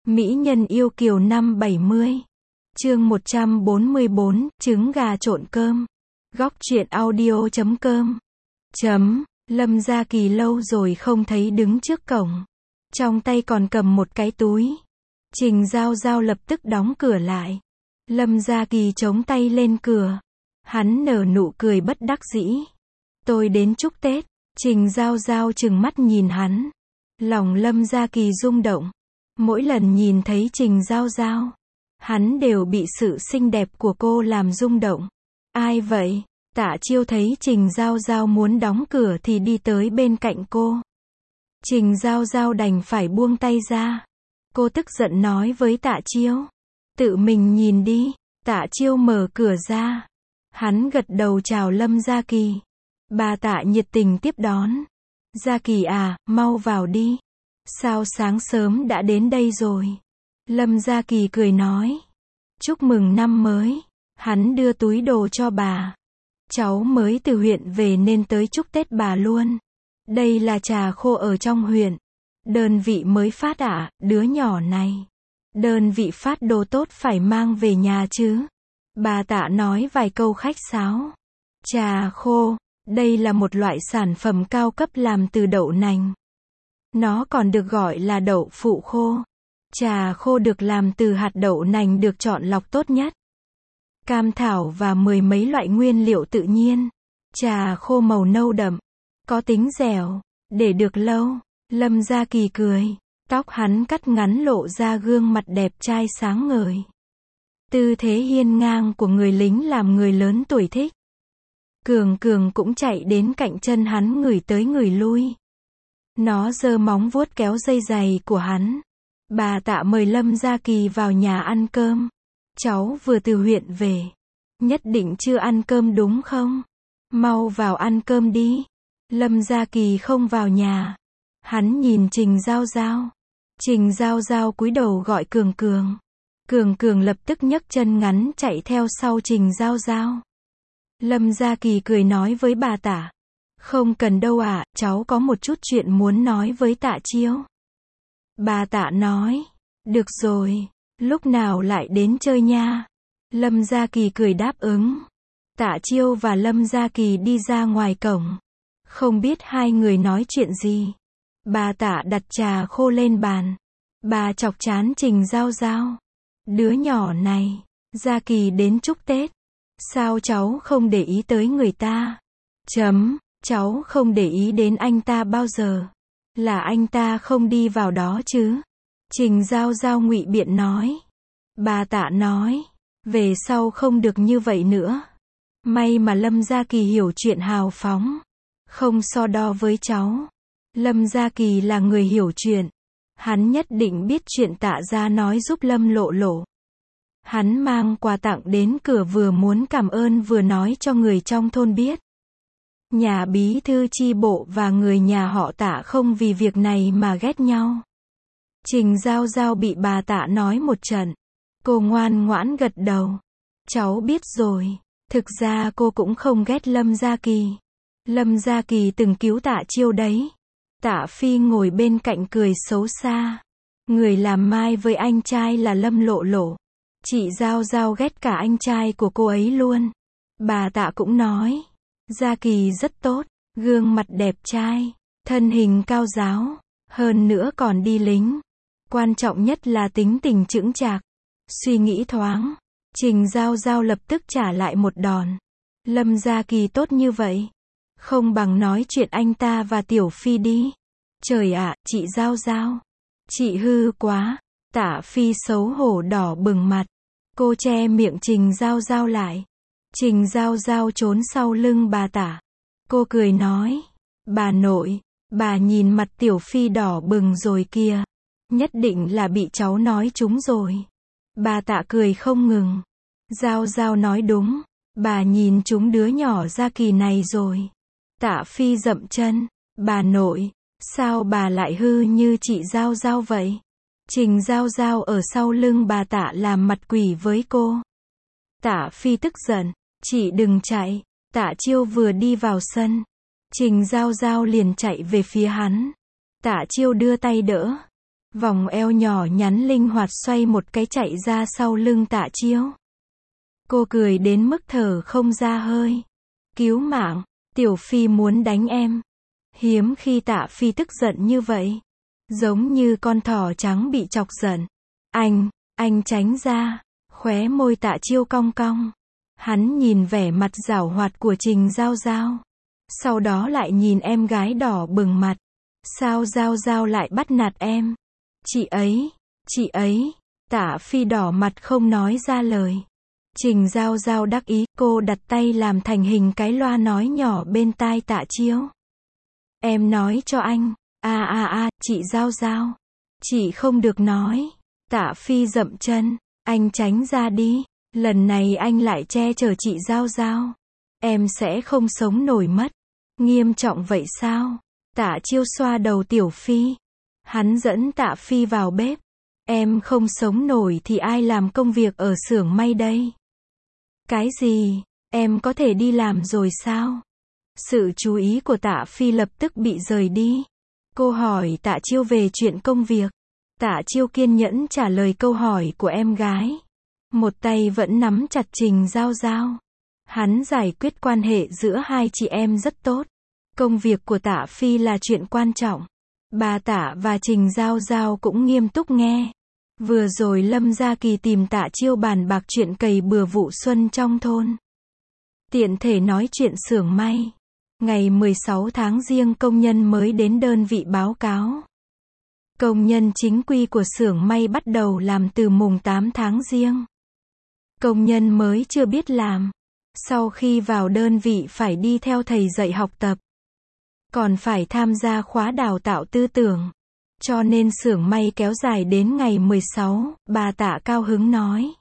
Mỹ nhân yêu kiều năm 70. Chương 144, trứng gà trộn cơm. Góc truyện audio.com. Lâm Gia Kỳ lâu rồi không thấy đứng trước cổng. Trong tay còn cầm một cái túi. Trình Giao Giao lập tức đóng cửa lại. Lâm Gia Kỳ chống tay lên cửa. Hắn nở nụ cười bất đắc dĩ. Tôi đến chúc Tết. Trình Giao Giao trừng mắt nhìn hắn. Lòng Lâm Gia Kỳ rung động. Mỗi lần nhìn thấy Trình Giao Giao, hắn đều bị sự xinh đẹp của cô làm rung động. Ai vậy? Tạ Chiêu thấy Trình Giao Giao muốn đóng cửa thì đi tới bên cạnh cô. Trình Giao Giao đành phải buông tay ra. Cô tức giận nói với Tạ Chiêu. Tự mình nhìn đi. Tạ Chiêu mở cửa ra. Hắn gật đầu chào Lâm Gia Kỳ. Bà Tạ nhiệt tình tiếp đón. Gia Kỳ à, mau vào đi. Sao sáng sớm đã đến đây rồi? Lâm Gia Kỳ cười nói. Chúc mừng năm mới. Hắn đưa túi đồ cho bà. Cháu mới từ huyện về nên tới chúc Tết bà luôn. Đây là trà khô ở trong huyện. Đơn vị mới phát ạ, đứa nhỏ này. Đơn vị phát đồ tốt phải mang về nhà chứ. Bà Tạ nói vài câu khách sáo. Trà khô, đây là một loại sản phẩm cao cấp làm từ đậu nành. Nó còn được gọi là đậu phụ khô. Trà khô được làm từ hạt đậu nành được chọn lọc tốt nhất. Cam thảo và mười mấy loại nguyên liệu tự nhiên. Trà khô màu nâu đậm. Có tính dẻo. Để được lâu. Lâm Gia Kỳ cười. Tóc hắn cắt ngắn lộ ra gương mặt đẹp trai sáng ngời. Tư thế hiên ngang của người lính làm người lớn tuổi thích. Cường Cường cũng chạy đến cạnh chân hắn ngửi tới ngửi lui. Nó giơ móng vuốt kéo dây giày của hắn. Bà Tạ mời Lâm Gia Kỳ vào nhà ăn cơm. Cháu vừa từ huyện về. Nhất định chưa ăn cơm đúng không? Mau vào ăn cơm đi. Lâm Gia Kỳ không vào nhà. Hắn nhìn Trình Giao Giao. Trình Giao Giao cúi đầu gọi Cường Cường. Cường Cường lập tức nhấc chân ngắn chạy theo sau Trình Giao Giao. Lâm Gia Kỳ cười nói với bà Tạ. Không cần đâu ạ, cháu có một chút chuyện muốn nói với Tạ Chiêu. Bà Tạ nói. Được rồi, lúc nào lại đến chơi nha. Lâm Gia Kỳ cười đáp ứng. Tạ Chiêu và Lâm Gia Kỳ đi ra ngoài cổng. Không biết hai người nói chuyện gì. Bà Tạ đặt trà khô lên bàn. Bà chọc chán Trình Giao Giao. Đứa nhỏ này, Gia Kỳ đến chúc Tết. Sao cháu không để ý tới người ta? Cháu không để ý đến anh ta bao giờ. Là anh ta không đi vào đó chứ. Trình Giao Giao ngụy biện nói. Bà Tạ nói. Về sau không được như vậy nữa. May mà Lâm Gia Kỳ hiểu chuyện hào phóng. Không so đo với cháu. Lâm Gia Kỳ là người hiểu chuyện. Hắn nhất định biết chuyện Tạ gia nói giúp Lâm Lộ Lộ. Hắn mang quà tặng đến cửa vừa muốn cảm ơn vừa nói cho người trong thôn biết. Nhà bí thư chi bộ và người nhà họ Tạ không vì việc này mà ghét nhau. Trình Giao Giao bị bà Tạ nói một trận. Cô ngoan ngoãn gật đầu. Cháu biết rồi. Thực ra cô cũng không ghét Lâm Gia Kỳ. Lâm Gia Kỳ từng cứu Tạ Chiêu đấy. Tạ Phi ngồi bên cạnh cười xấu xa. Người làm mai với anh trai là Lâm Lộ Lộ. Chị Giao Giao ghét cả anh trai của cô ấy luôn. Bà Tạ cũng nói. Gia Kỳ rất tốt, gương mặt đẹp trai, thân hình cao ráo, hơn nữa còn đi lính. Quan trọng nhất là tính tình chững chạc, suy nghĩ thoáng. Trình Giao Giao lập tức trả lại một đòn. Lâm Gia Kỳ tốt như vậy. Không bằng nói chuyện anh ta và Tiểu Phi đi. Trời ạ, chị Giao Giao. Chị hư quá. Tạ Phi xấu hổ đỏ bừng mặt. Cô che miệng Trình Giao Giao lại. Trình Giao Giao trốn sau lưng bà Tạ. Cô cười nói. Bà nội, bà nhìn mặt Tiểu Phi đỏ bừng rồi kìa. Nhất định là bị cháu nói trúng rồi. Bà Tạ cười không ngừng. Giao Giao nói đúng. Bà nhìn trúng đứa nhỏ Gia Kỳ này rồi. Tạ Phi dậm chân. Bà nội, sao bà lại hư như chị Giao Giao vậy? Trình Giao Giao ở sau lưng bà Tạ làm mặt quỷ với cô. Tạ Phi tức giận. Chị đừng chạy. Tạ Chiêu vừa đi vào sân. Trình Giao Giao liền chạy về phía hắn. Tạ Chiêu đưa tay đỡ. Vòng eo nhỏ nhắn linh hoạt xoay một cái chạy ra sau lưng Tạ Chiêu. Cô cười đến mức thở không ra hơi. Cứu mạng, Tiểu Phi muốn đánh em. Hiếm khi Tạ Phi tức giận như vậy. Giống như con thỏ trắng bị chọc giận. Anh tránh ra. Khóe môi Tạ Chiêu cong cong. Hắn nhìn vẻ mặt giảo hoạt của Trình Giao Giao. Sau đó lại nhìn em gái đỏ bừng mặt. Sao Giao Giao lại bắt nạt em? Chị ấy. Tạ Phi đỏ mặt không nói ra lời. Trình Giao Giao đắc ý, cô đặt tay làm thành hình cái loa nói nhỏ bên tai Tạ Chiêu. Em nói cho anh. Chị Giao Giao. Chị không được nói. Tạ Phi dậm chân. Anh tránh ra đi. Lần này anh lại che chở chị Giao Giao. Em sẽ không sống nổi mất. Nghiêm trọng vậy sao? Tạ Chiêu xoa đầu Tiểu Phi. Hắn dẫn Tạ Phi vào bếp. Em không sống nổi thì ai làm công việc ở xưởng may đây? Cái gì? Em có thể đi làm rồi sao? Sự chú ý của Tạ Phi lập tức bị rời đi. Cô hỏi Tạ Chiêu về chuyện công việc. Tạ Chiêu kiên nhẫn trả lời câu hỏi của em gái. Một tay vẫn nắm chặt Trình Giao Giao. Hắn giải quyết quan hệ giữa hai chị em rất tốt. Công việc của Tạ Phi là chuyện quan trọng. Bà Tạ và Trình Giao Giao cũng nghiêm túc nghe. Vừa rồi Lâm Gia Kỳ tìm Tạ Chiêu bàn bạc chuyện cày bừa vụ xuân trong thôn. Tiện thể nói chuyện xưởng may. Ngày 16 tháng Giêng công nhân mới đến đơn vị báo cáo. Công nhân chính quy của xưởng may bắt đầu làm từ mùng 8 tháng Giêng. Công nhân mới chưa biết làm. Sau khi vào đơn vị phải đi theo thầy dạy học tập. Còn phải tham gia khóa đào tạo tư tưởng. Cho nên xưởng may kéo dài đến ngày 16, bà Tạ cao hứng nói.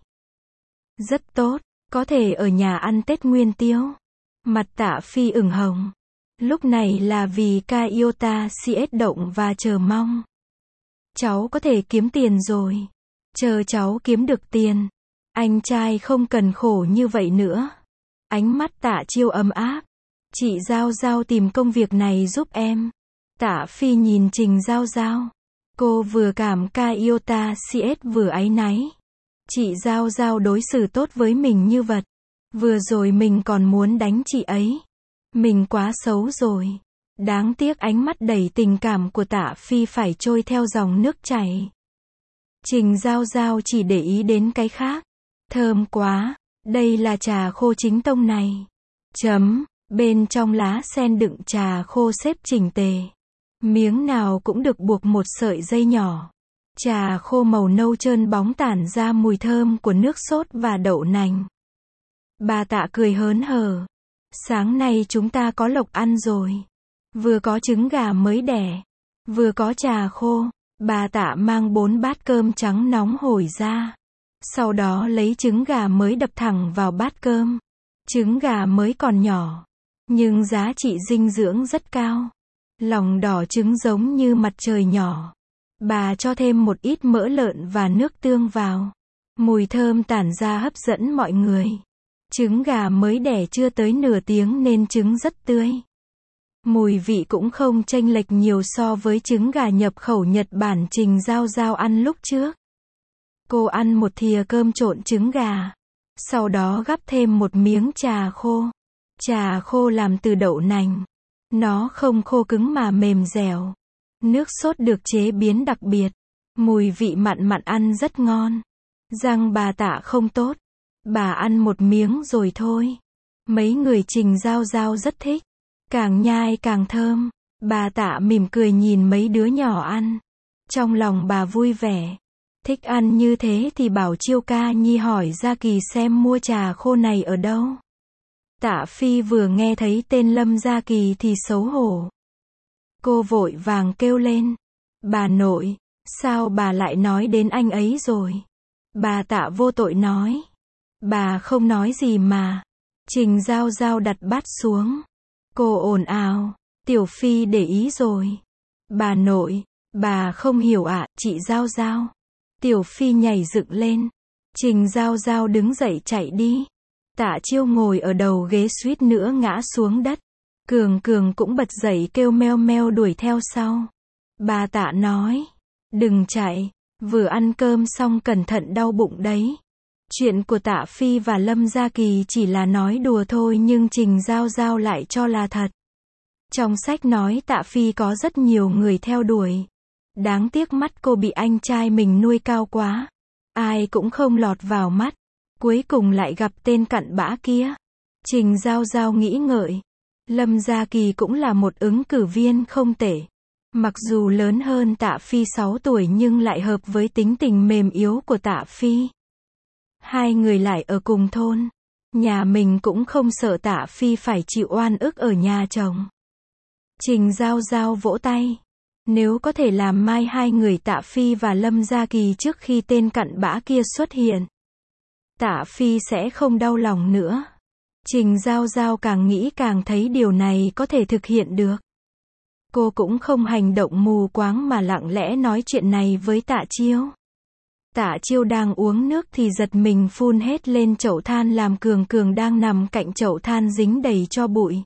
Rất tốt, có thể ở nhà ăn Tết Nguyên Tiêu. Mặt Tạ Phi ửng hồng. Lúc này là vì ca iota CS động và chờ mong. Cháu có thể kiếm tiền rồi. Chờ cháu kiếm được tiền. Anh trai không cần khổ như vậy nữa. Ánh mắt Tạ Chiêu ấm áp. Chị Giao Giao tìm công việc này giúp em. Tạ Phi nhìn Trình Giao Giao. Cô vừa cảm ca iota CS vừa áy náy. Chị Giao Giao đối xử tốt với mình như vật. Vừa rồi mình còn muốn đánh chị ấy. Mình quá xấu rồi. Đáng tiếc ánh mắt đầy tình cảm của Tạ Phi phải trôi theo dòng nước chảy. Trình Giao Giao chỉ để ý đến cái khác. Thơm quá. Đây là trà khô chính tông này. Bên trong lá sen đựng trà khô xếp chỉnh tề. Miếng nào cũng được buộc một sợi dây nhỏ. Trà khô màu nâu trơn bóng tản ra mùi thơm của nước sốt và đậu nành. Bà Tạ cười hớn hở. Sáng nay chúng ta có lộc ăn rồi. Vừa có trứng gà mới đẻ. Vừa có trà khô. Bà Tạ mang 4 bát cơm trắng nóng hổi ra. Sau đó lấy trứng gà mới đập thẳng vào bát cơm. Trứng gà mới còn nhỏ. Nhưng giá trị dinh dưỡng rất cao. Lòng đỏ trứng giống như mặt trời nhỏ. Bà cho thêm một ít mỡ lợn và nước tương vào. Mùi thơm tản ra hấp dẫn mọi người. Trứng gà mới đẻ chưa tới nửa tiếng nên trứng rất tươi. Mùi vị cũng không chênh lệch nhiều so với trứng gà nhập khẩu Nhật Bản Trình Giao Giao ăn lúc trước. Cô ăn một thìa cơm trộn trứng gà. Sau đó gắp thêm một miếng trà khô. Trà khô làm từ đậu nành. Nó không khô cứng mà mềm dẻo. Nước sốt được chế biến đặc biệt. Mùi vị mặn mặn ăn rất ngon. Răng bà Tạ không tốt. Bà ăn một miếng rồi thôi. Mấy người Trình Giao Giao rất thích. Càng nhai càng thơm. Bà Tạ mỉm cười nhìn mấy đứa nhỏ ăn. Trong lòng bà vui vẻ. Thích ăn như thế thì bảo Chiêu ca nhi hỏi Gia Kỳ xem mua trà khô này ở đâu. Tạ Phi vừa nghe thấy tên Lâm Gia Kỳ thì xấu hổ. Cô vội vàng kêu lên. Bà nội, sao bà lại nói đến anh ấy rồi? Bà Tạ vô tội nói. Bà không nói gì mà. Trình Giao Giao đặt bát xuống. Cô ồn ào. Tiểu Phi để ý rồi. Bà nội, bà không hiểu ạ, chị Giao Giao. Tiểu Phi nhảy dựng lên. Trình Giao Giao đứng dậy chạy đi. Tạ Chiêu ngồi ở đầu ghế suýt nữa ngã xuống đất. Cường Cường cũng bật dậy kêu meo meo đuổi theo sau. Bà Tạ nói. Đừng chạy, vừa ăn cơm xong cẩn thận đau bụng đấy. Chuyện của Tạ Phi và Lâm Gia Kỳ chỉ là nói đùa thôi nhưng Trình Giao Giao lại cho là thật. Trong sách nói Tạ Phi có rất nhiều người theo đuổi. Đáng tiếc mắt cô bị anh trai mình nuôi cao quá. Ai cũng không lọt vào mắt. Cuối cùng lại gặp tên cặn bã kia. Trình Giao Giao nghĩ ngợi. Lâm Gia Kỳ cũng là một ứng cử viên không tệ. Mặc dù lớn hơn Tạ Phi 6 tuổi nhưng lại hợp với tính tình mềm yếu của Tạ Phi. Hai người lại ở cùng thôn. Nhà mình cũng không sợ Tạ Phi phải chịu oan ức ở nhà chồng. Trình Giao Giao vỗ tay. Nếu có thể làm mai hai người Tạ Phi và Lâm Gia Kỳ trước khi tên cặn bã kia xuất hiện, Tạ Phi sẽ không đau lòng nữa. Trình Giao Giao càng nghĩ càng thấy điều này có thể thực hiện được. Cô cũng không hành động mù quáng mà lặng lẽ nói chuyện này với Tạ Chiêu. Tạ Chiêu đang uống nước thì giật mình phun hết lên chậu than làm Cường Cường đang nằm cạnh chậu than dính đầy tro bụi.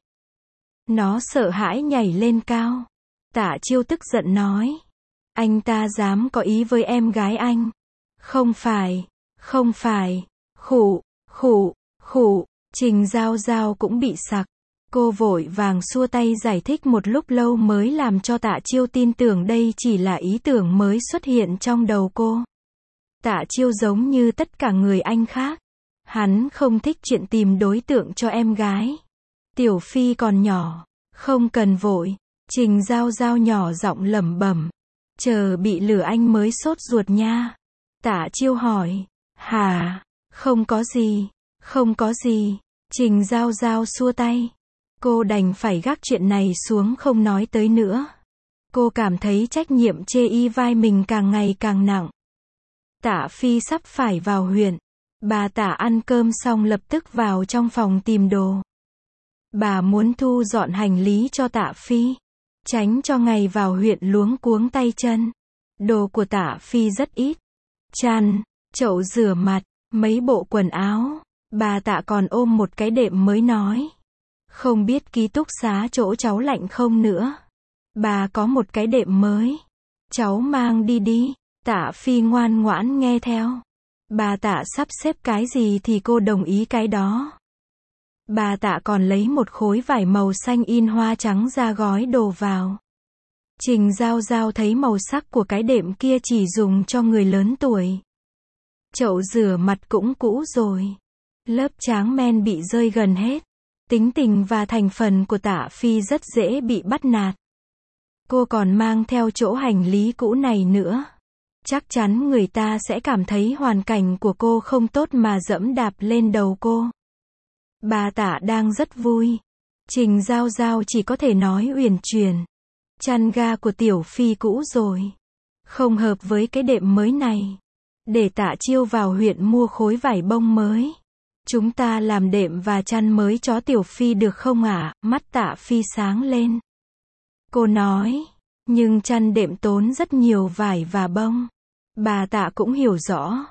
Nó sợ hãi nhảy lên cao. Tạ Chiêu tức giận nói. Anh ta dám có ý với em gái anh. Không phải, không phải. Khụ, khụ, khụ. Trình Giao Giao cũng bị sặc. Cô vội vàng xua tay giải thích một lúc lâu mới làm cho Tạ Chiêu tin tưởng đây chỉ là ý tưởng mới xuất hiện trong đầu cô. Tạ Chiêu giống như tất cả người anh khác. Hắn không thích chuyện tìm đối tượng cho em gái. Tiểu Phi còn nhỏ, không cần vội. Trình Giao Giao nhỏ giọng lẩm bẩm. Chờ bị lừa anh mới sốt ruột nha. Tạ Chiêu hỏi. Hả? Không có gì, không có gì. Trình Giao Giao xua tay. Cô đành phải gác chuyện này xuống không nói tới nữa. Cô cảm thấy trách nhiệm chê y vai mình càng ngày càng nặng. Tạ Phi sắp phải vào huyện. Bà Tạ ăn cơm xong lập tức vào trong phòng tìm đồ. Bà muốn thu dọn hành lý cho Tạ Phi, tránh cho ngày vào huyện luống cuống tay chân. Đồ của Tạ Phi rất ít. Chăn, chậu rửa mặt, mấy bộ quần áo. Bà Tạ còn ôm một cái đệm mới nói. Không biết ký túc xá chỗ cháu lạnh không nữa. Bà có một cái đệm mới. Cháu mang đi đi. Tạ Phi ngoan ngoãn nghe theo. Bà Tạ sắp xếp cái gì thì cô đồng ý cái đó. Bà Tạ còn lấy một khối vải màu xanh in hoa trắng ra gói đồ vào. Trình Giao Giao thấy màu sắc của cái đệm kia chỉ dùng cho người lớn tuổi. Chậu rửa mặt cũng cũ rồi. Lớp tráng men bị rơi gần hết. Tính tình và thành phần của Tạ Phi rất dễ bị bắt nạt. Cô còn mang theo chỗ hành lý cũ này nữa. Chắc chắn người ta sẽ cảm thấy hoàn cảnh của cô không tốt mà dẫm đạp lên đầu cô. Bà Tạ đang rất vui. Trình Giao Giao chỉ có thể nói uyển chuyển. Chăn ga của Tiểu Phi cũ rồi. Không hợp với cái đệm mới này. Để Tạ Chiêu vào huyện mua khối vải bông mới. Chúng ta làm đệm và chăn mới cho Tiểu Phi được không ạ? Mắt Tạ Phi sáng lên. Cô nói. Nhưng chăn đệm tốn rất nhiều vải và bông. Bà Tạ cũng hiểu rõ.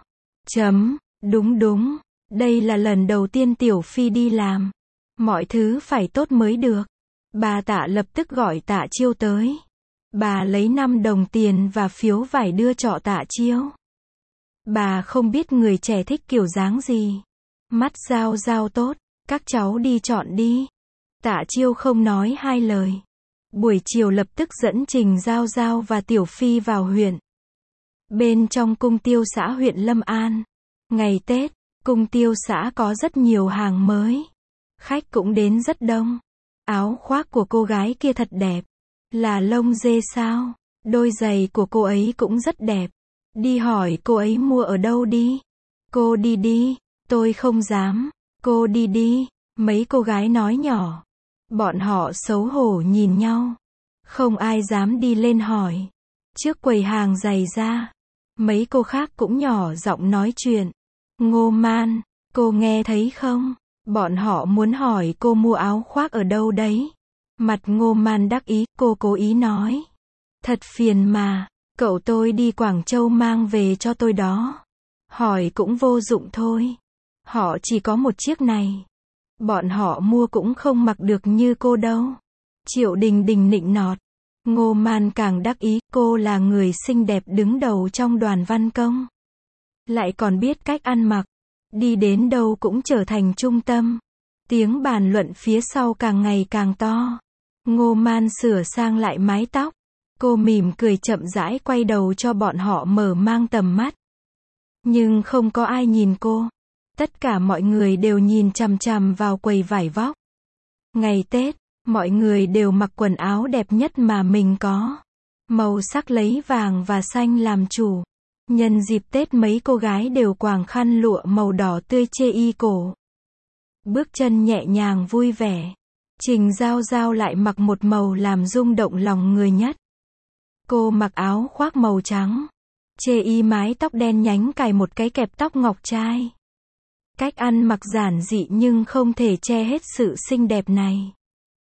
Đúng đúng. Đây là lần đầu tiên Tiểu Phi đi làm. Mọi thứ phải tốt mới được. Bà Tạ lập tức gọi Tạ Chiêu tới. Bà lấy 5 đồng tiền và phiếu vải đưa cho Tạ Chiêu. Bà không biết người trẻ thích kiểu dáng gì. Mắt Giao Giao tốt. Các cháu đi chọn đi. Tạ Chiêu không nói hai lời. Buổi chiều lập tức dẫn Trình Giao Giao và Tiểu Phi vào huyện. Bên trong cung tiêu xã huyện Lâm An. Ngày Tết, cung tiêu xã có rất nhiều hàng mới. Khách cũng đến rất đông. Áo khoác của cô gái kia thật đẹp. Là lông dê sao? Đôi giày của cô ấy cũng rất đẹp. Đi hỏi cô ấy mua ở đâu đi. Cô đi đi. Tôi không dám. Cô đi đi. Mấy cô gái nói nhỏ. Bọn họ xấu hổ nhìn nhau. Không ai dám đi lên hỏi. Trước quầy hàng giày ra. Mấy cô khác cũng nhỏ giọng nói chuyện. Ngô Man, cô nghe thấy không? Bọn họ muốn hỏi cô mua áo khoác ở đâu đấy. Mặt Ngô Man đắc ý, cô cố ý nói. Thật phiền mà, cậu tôi đi Quảng Châu mang về cho tôi đó. Hỏi cũng vô dụng thôi. Họ chỉ có một chiếc này. Bọn họ mua cũng không mặc được như cô đâu. Triệu Đình Đình nịnh nọt. Ngô Man càng đắc ý, cô là người xinh đẹp đứng đầu trong đoàn văn công. Lại còn biết cách ăn mặc. Đi đến đâu cũng trở thành trung tâm. Tiếng bàn luận phía sau càng ngày càng to. Ngô Man sửa sang lại mái tóc. Cô mỉm cười chậm rãi quay đầu cho bọn họ mở mang tầm mắt. Nhưng không có ai nhìn cô. Tất cả mọi người đều nhìn chằm chằm vào quầy vải vóc. Ngày Tết, mọi người đều mặc quần áo đẹp nhất mà mình có. Màu sắc lấy vàng và xanh làm chủ. Nhân dịp Tết mấy cô gái đều quàng khăn lụa màu đỏ tươi chê y cổ. Bước chân nhẹ nhàng vui vẻ. Trình Giao Giao lại mặc một màu làm rung động lòng người nhất. Cô mặc áo khoác màu trắng. Chê y mái tóc đen nhánh cài một cái kẹp tóc ngọc trai. Cách ăn mặc giản dị nhưng không thể che hết sự xinh đẹp này.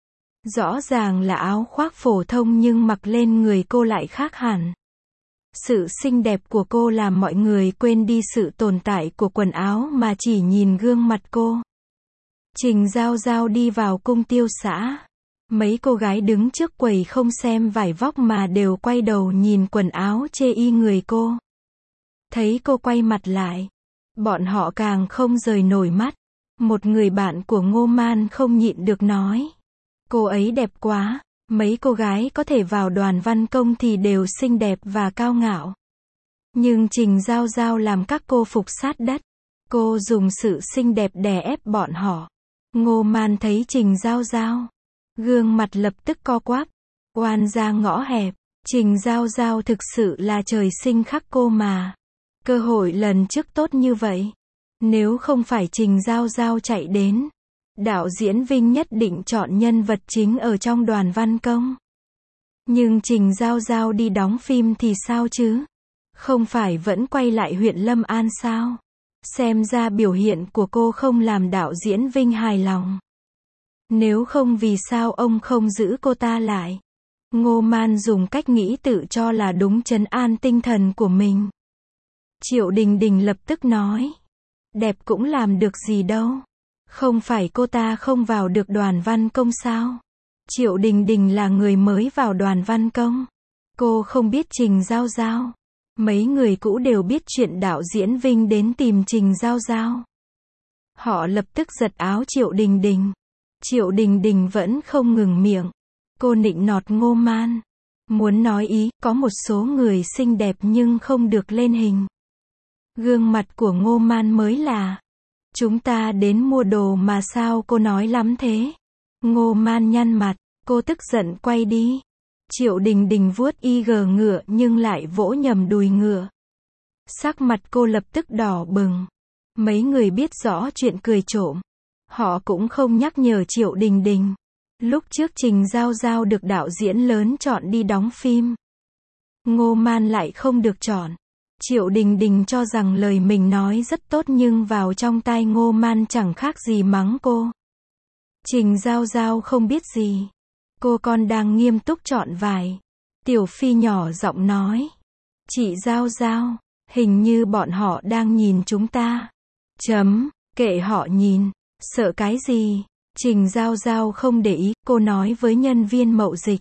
Rõ ràng là áo khoác phổ thông nhưng mặc lên người cô lại khác hẳn. Sự xinh đẹp của cô làm mọi người quên đi sự tồn tại của quần áo mà chỉ nhìn gương mặt cô. Trình Giao Giao đi vào cung tiêu xã. Mấy cô gái đứng trước quầy không xem vải vóc mà đều quay đầu nhìn quần áo chê y người cô. Thấy cô quay mặt lại, bọn họ càng không rời nổi mắt. Một người bạn của Ngô Man không nhịn được nói. Cô ấy đẹp quá, mấy cô gái có thể vào đoàn văn công thì đều xinh đẹp và cao ngạo. Nhưng Trình Giao Giao làm các cô phục sát đất. Cô dùng sự xinh đẹp đè ép bọn họ. Ngô Man thấy Trình Giao Giao. Gương mặt lập tức co quắp. Oan ra ngõ hẹp. Trình Giao Giao thực sự là trời sinh khắc cô mà. Cơ hội lần trước tốt như vậy. Nếu không phải Trình Giao Giao chạy đến, đạo diễn Vinh nhất định chọn nhân vật chính ở trong đoàn văn công. Nhưng Trình Giao Giao đi đóng phim thì sao chứ? Không phải vẫn quay lại huyện Lâm An sao? Xem ra biểu hiện của cô không làm đạo diễn Vinh hài lòng. Nếu không vì sao ông không giữ cô ta lại? Ngô Man dùng cách nghĩ tự cho là đúng trấn an tinh thần của mình. Triệu Đình Đình lập tức nói. Đẹp cũng làm được gì đâu. Không phải cô ta không vào được đoàn văn công sao? Triệu Đình Đình là người mới vào đoàn văn công. Cô không biết Trình Giao Giao. Mấy người cũ đều biết chuyện đạo diễn Vinh đến tìm Trình Giao Giao. Họ lập tức giật áo Triệu Đình Đình. Triệu Đình Đình vẫn không ngừng miệng. Cô nịnh nọt Ngô Man. Muốn nói ý, có một số người xinh đẹp nhưng không được lên hình. Gương mặt của Ngô Man mới là. Chúng ta đến mua đồ mà sao cô nói lắm thế? Ngô Man nhăn mặt, cô tức giận quay đi. Triệu Đình Đình vuốt y gờ ngựa nhưng lại vỗ nhầm đùi ngựa. Sắc mặt cô lập tức đỏ bừng. Mấy người biết rõ chuyện cười trộm. Họ cũng không nhắc nhở Triệu Đình Đình. Lúc trước Trình Giao Giao được đạo diễn lớn chọn đi đóng phim. Ngô Man lại không được chọn. Triệu Đình Đình cho rằng lời mình nói rất tốt nhưng vào trong tai Ngô Man chẳng khác gì mắng cô. Trình Giao Giao không biết gì. Cô con đang nghiêm túc chọn vải. Tiểu Phi nhỏ giọng nói. Chị Giao Giao, hình như bọn họ đang nhìn chúng ta. Kệ họ nhìn. Sợ cái gì? Trình Giao Giao không để ý, cô nói với nhân viên mậu dịch.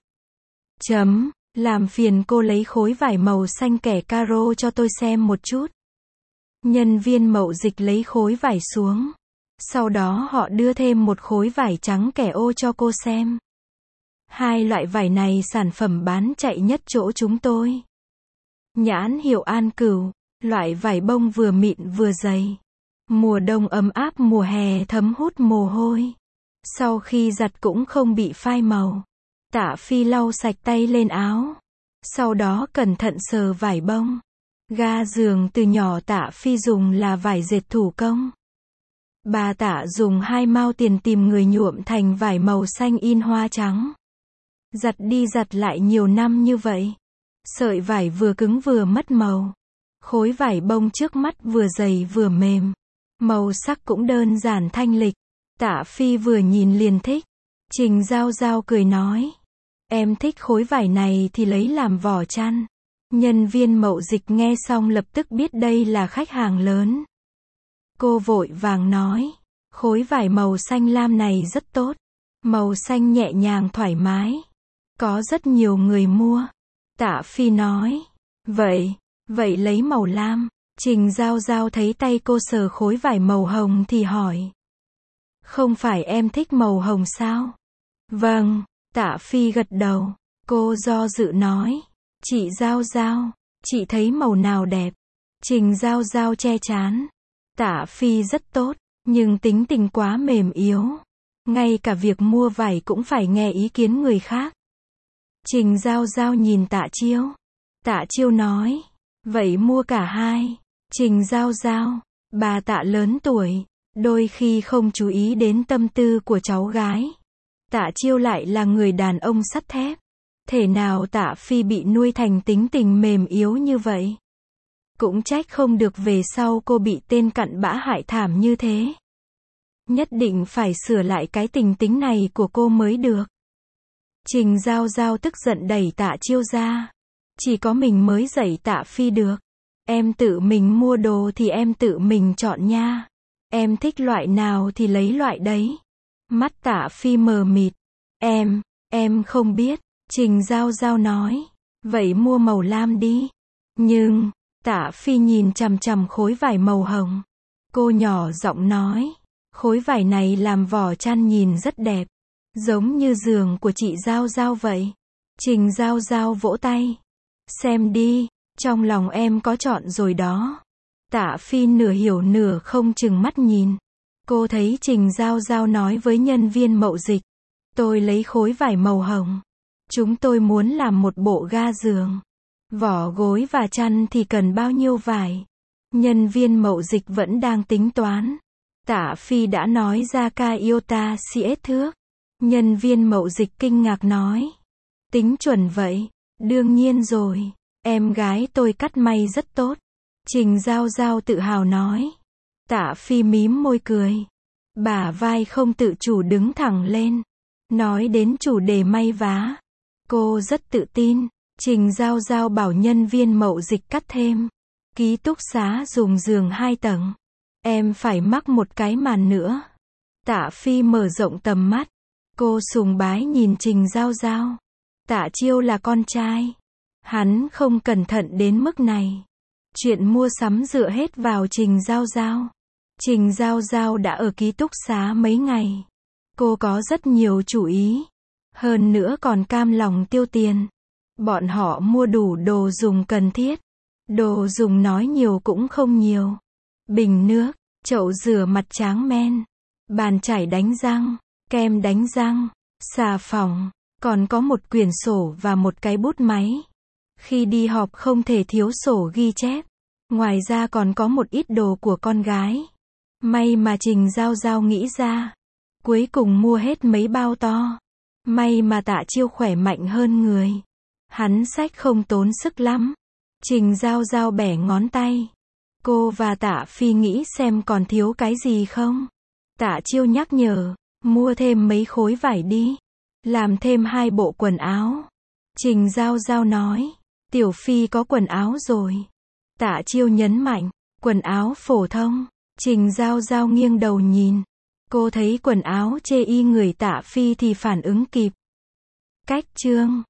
Làm phiền cô lấy khối vải màu xanh kẻ caro cho tôi xem một chút. Nhân viên mậu dịch lấy khối vải xuống. Sau đó họ đưa thêm một khối vải trắng kẻ ô cho cô xem. Hai loại vải này sản phẩm bán chạy nhất chỗ chúng tôi. Nhãn hiệu An Cửu, loại vải bông vừa mịn vừa dày. Mùa đông ấm áp, mùa hè thấm hút mồ hôi. Sau khi giặt cũng không bị phai màu. Tạ Phi lau sạch tay lên áo. Sau đó cẩn thận sờ vải bông. Ga giường từ nhỏ Tạ Phi dùng là vải dệt thủ công. Bà Tạ dùng 2 mao tiền tìm người nhuộm thành vải màu xanh in hoa trắng. Giặt đi giặt lại nhiều năm như vậy. Sợi vải vừa cứng vừa mất màu. Khối vải bông trước mắt vừa dày vừa mềm. Màu sắc cũng đơn giản thanh lịch. Tạ Phi vừa nhìn liền thích. Trình Giao Giao cười nói. Em thích khối vải này thì lấy làm vỏ chăn. Nhân viên mậu dịch nghe xong lập tức biết đây là khách hàng lớn. Cô vội vàng nói. Khối vải màu xanh lam này rất tốt. Màu xanh nhẹ nhàng thoải mái. Có rất nhiều người mua. Tạ Phi nói. Vậy lấy màu lam. Trình Giao Giao thấy tay cô sờ khối vải màu hồng thì hỏi. Không phải em thích màu hồng sao? Vâng, Tạ Phi gật đầu. Cô do dự nói. Chị Giao Giao, chị thấy màu nào đẹp? Trình Giao Giao che trán. Tạ Phi rất tốt, nhưng tính tình quá mềm yếu. Ngay cả việc mua vải cũng phải nghe ý kiến người khác. Trình Giao Giao nhìn Tạ Chiêu. Tạ Chiêu nói. Vậy mua cả hai. Trình Giao Giao, bà Tạ lớn tuổi, đôi khi không chú ý đến tâm tư của cháu gái. Tạ Chiêu lại là người đàn ông sắt thép. Thể nào Tạ Phi bị nuôi thành tính tình mềm yếu như vậy? Cũng trách không được về sau cô bị tên cặn bã hại thảm như thế. Nhất định phải sửa lại cái tình tính này của cô mới được. Trình Giao Giao tức giận đẩy Tạ Chiêu ra. Chỉ có mình mới dạy Tạ Phi được. Em tự mình mua đồ thì em tự mình chọn nha. Em thích loại nào thì lấy loại đấy. Mắt Tạ Phi mờ mịt. Em không biết. Trình Giao Giao nói. Vậy mua màu lam đi. Nhưng, Tạ Phi nhìn chằm chằm khối vải màu hồng. Cô nhỏ giọng nói. Khối vải này làm vỏ chăn nhìn rất đẹp. Giống như giường của chị Giao Giao vậy. Trình Giao Giao vỗ tay. Xem đi, trong lòng em có chọn rồi đó. Tạ Phi nửa hiểu nửa không chừng mắt nhìn. Cô thấy Trình Giao Giao nói với nhân viên mậu dịch. Tôi lấy khối vải màu hồng. Chúng tôi muốn làm một bộ ga giường. Vỏ gối và chăn thì cần bao nhiêu vải? Nhân viên mậu dịch vẫn đang tính toán. Tạ Phi đã nói ra ca iota CS thước. Nhân viên mậu dịch kinh ngạc nói. Tính chuẩn vậy? Đương nhiên rồi. Em gái tôi cắt may rất tốt. Trình Giao Giao tự hào nói. Tạ Phi mím môi cười. Bả vai không tự chủ đứng thẳng lên. Nói đến chủ đề may vá. Cô rất tự tin. Trình Giao Giao bảo nhân viên mậu dịch cắt thêm. Ký túc xá dùng giường 2 tầng. Em phải mắc một cái màn nữa. Tạ Phi mở rộng tầm mắt. Cô sùng bái nhìn Trình Giao Giao. Tạ Chiêu là con trai. Hắn không cẩn thận đến mức này. Chuyện mua sắm dựa hết vào Trình Giao Giao. Trình Giao Giao đã ở ký túc xá mấy ngày. Cô có rất nhiều chủ ý. Hơn nữa còn cam lòng tiêu tiền. Bọn họ mua đủ đồ dùng cần thiết. Đồ dùng nói nhiều cũng không nhiều. Bình nước, chậu rửa mặt tráng men, bàn chải đánh răng, kem đánh răng, xà phòng, còn có một quyển sổ và một cái bút máy. Khi đi họp không thể thiếu sổ ghi chép. Ngoài ra còn có một ít đồ của con gái. May mà Trình Giao Giao nghĩ ra. Cuối cùng mua hết mấy bao to. May mà Tạ Chiêu khỏe mạnh hơn người. Hắn xách không tốn sức lắm. Trình Giao Giao bẻ ngón tay. Cô và Tạ Phi nghĩ xem còn thiếu cái gì không. Tạ Chiêu nhắc nhở. Mua thêm mấy khối vải đi. Làm thêm 2 bộ quần áo. Trình Giao Giao nói. Tiểu Phi có quần áo rồi. Tạ Chiêu nhấn mạnh. Quần áo phổ thông. Trình Giao Giao nghiêng đầu nhìn. Cô thấy quần áo chê y người Tạ Phi thì phản ứng kịp. Cách chương